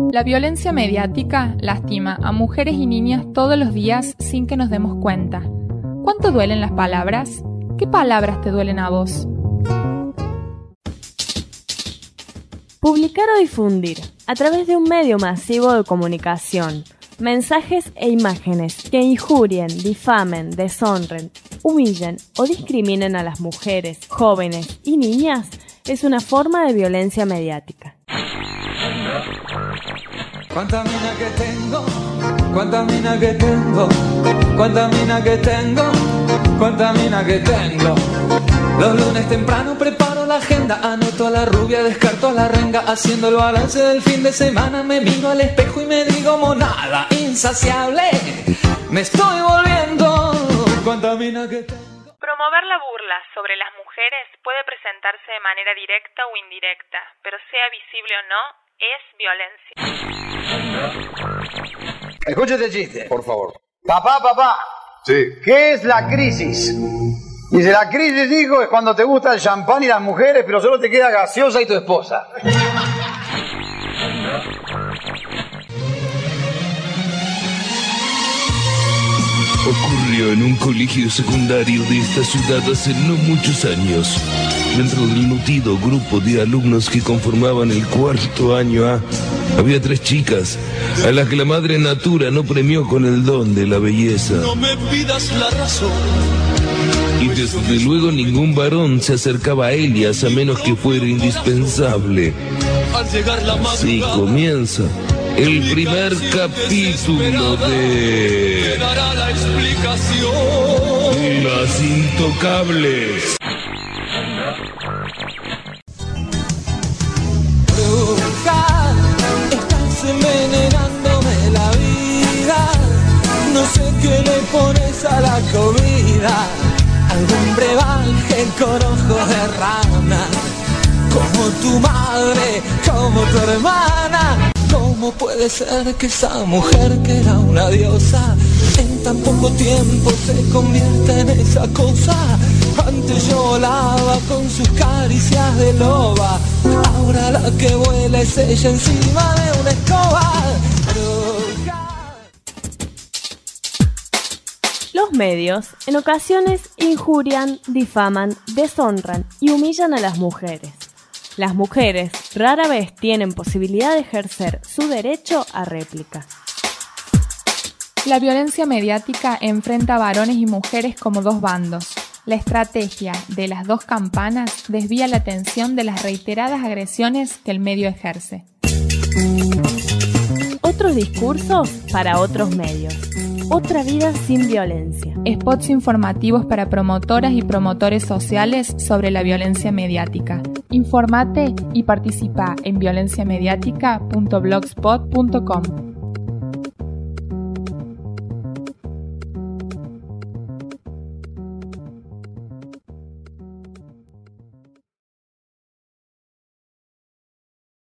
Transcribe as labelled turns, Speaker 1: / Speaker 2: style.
Speaker 1: La violencia mediática lastima a mujeres y niñas todos los días sin que nos demos cuenta. ¿Cuánto duelen las palabras? ¿Qué palabras te duelen a vos?
Speaker 2: Publicar o difundir, a través de un medio masivo de comunicación, mensajes e imágenes que injurien, difamen, deshonren, humillen o discriminen a las mujeres, jóvenes y niñas, es una forma de violencia mediática.
Speaker 3: Cuánta mina que tengo, cuánta mina que tengo, cuánta mina que tengo, cuánta mina que tengo. Los lunes temprano preparo la agenda, anoto a la rubia, descarto a la renga, haciendo el balance del fin de semana, me miro al espejo y me digo monada, insaciable, me estoy volviendo, cuánta mina que tengo.
Speaker 1: Promover la burla sobre las mujeres puede presentarse de manera directa o indirecta, pero sea visible o no, es violencia.
Speaker 4: Escucha este chiste.
Speaker 5: Por favor.
Speaker 4: Papá.
Speaker 5: Sí.
Speaker 4: ¿Qué es la crisis? Dice, la crisis, hijo, es cuando te gusta el champán y las mujeres, pero solo te queda gaseosa y tu esposa.
Speaker 6: Ocurrió en un colegio secundario de esta ciudad hace no muchos años. Dentro del nutrido grupo de alumnos que conformaban el cuarto año A, había 3 chicas a las que la madre natura no premió con el don de la belleza.
Speaker 3: No me pidas la razón.
Speaker 6: Y desde luego ningún varón se acercaba a ellas a menos que fuera indispensable.
Speaker 3: Al llegar la madrugada,
Speaker 6: Sí, comienza el primer capítulo de
Speaker 3: dará la explicación.
Speaker 6: Las Intocables.
Speaker 3: Bruja, estás envenenándome la vida. No sé qué le pones a la comida. Algún brebaje con ojos de rana. Como tu madre, como tu hermana. ¿Cómo puede ser que esa mujer que era una diosa en tan poco tiempo se convierta en esa cosa? Antes yo volaba con sus caricias de loba, ahora la que vuela es ella encima de una escoba.
Speaker 2: Los medios, en ocasiones, injurian, difaman, deshonran y humillan a las mujeres. Las mujeres rara vez tienen posibilidad de ejercer su derecho a réplica.
Speaker 1: La violencia mediática enfrenta a varones y mujeres como dos bandos. La estrategia de las dos campanas desvía la atención de las reiteradas agresiones que el medio ejerce.
Speaker 2: Otros discursos para otros medios. Otra vida sin violencia.
Speaker 1: Spots informativos para promotoras y promotores sociales sobre la violencia mediática. Informate y participa en violenciamediática.blogspot.com.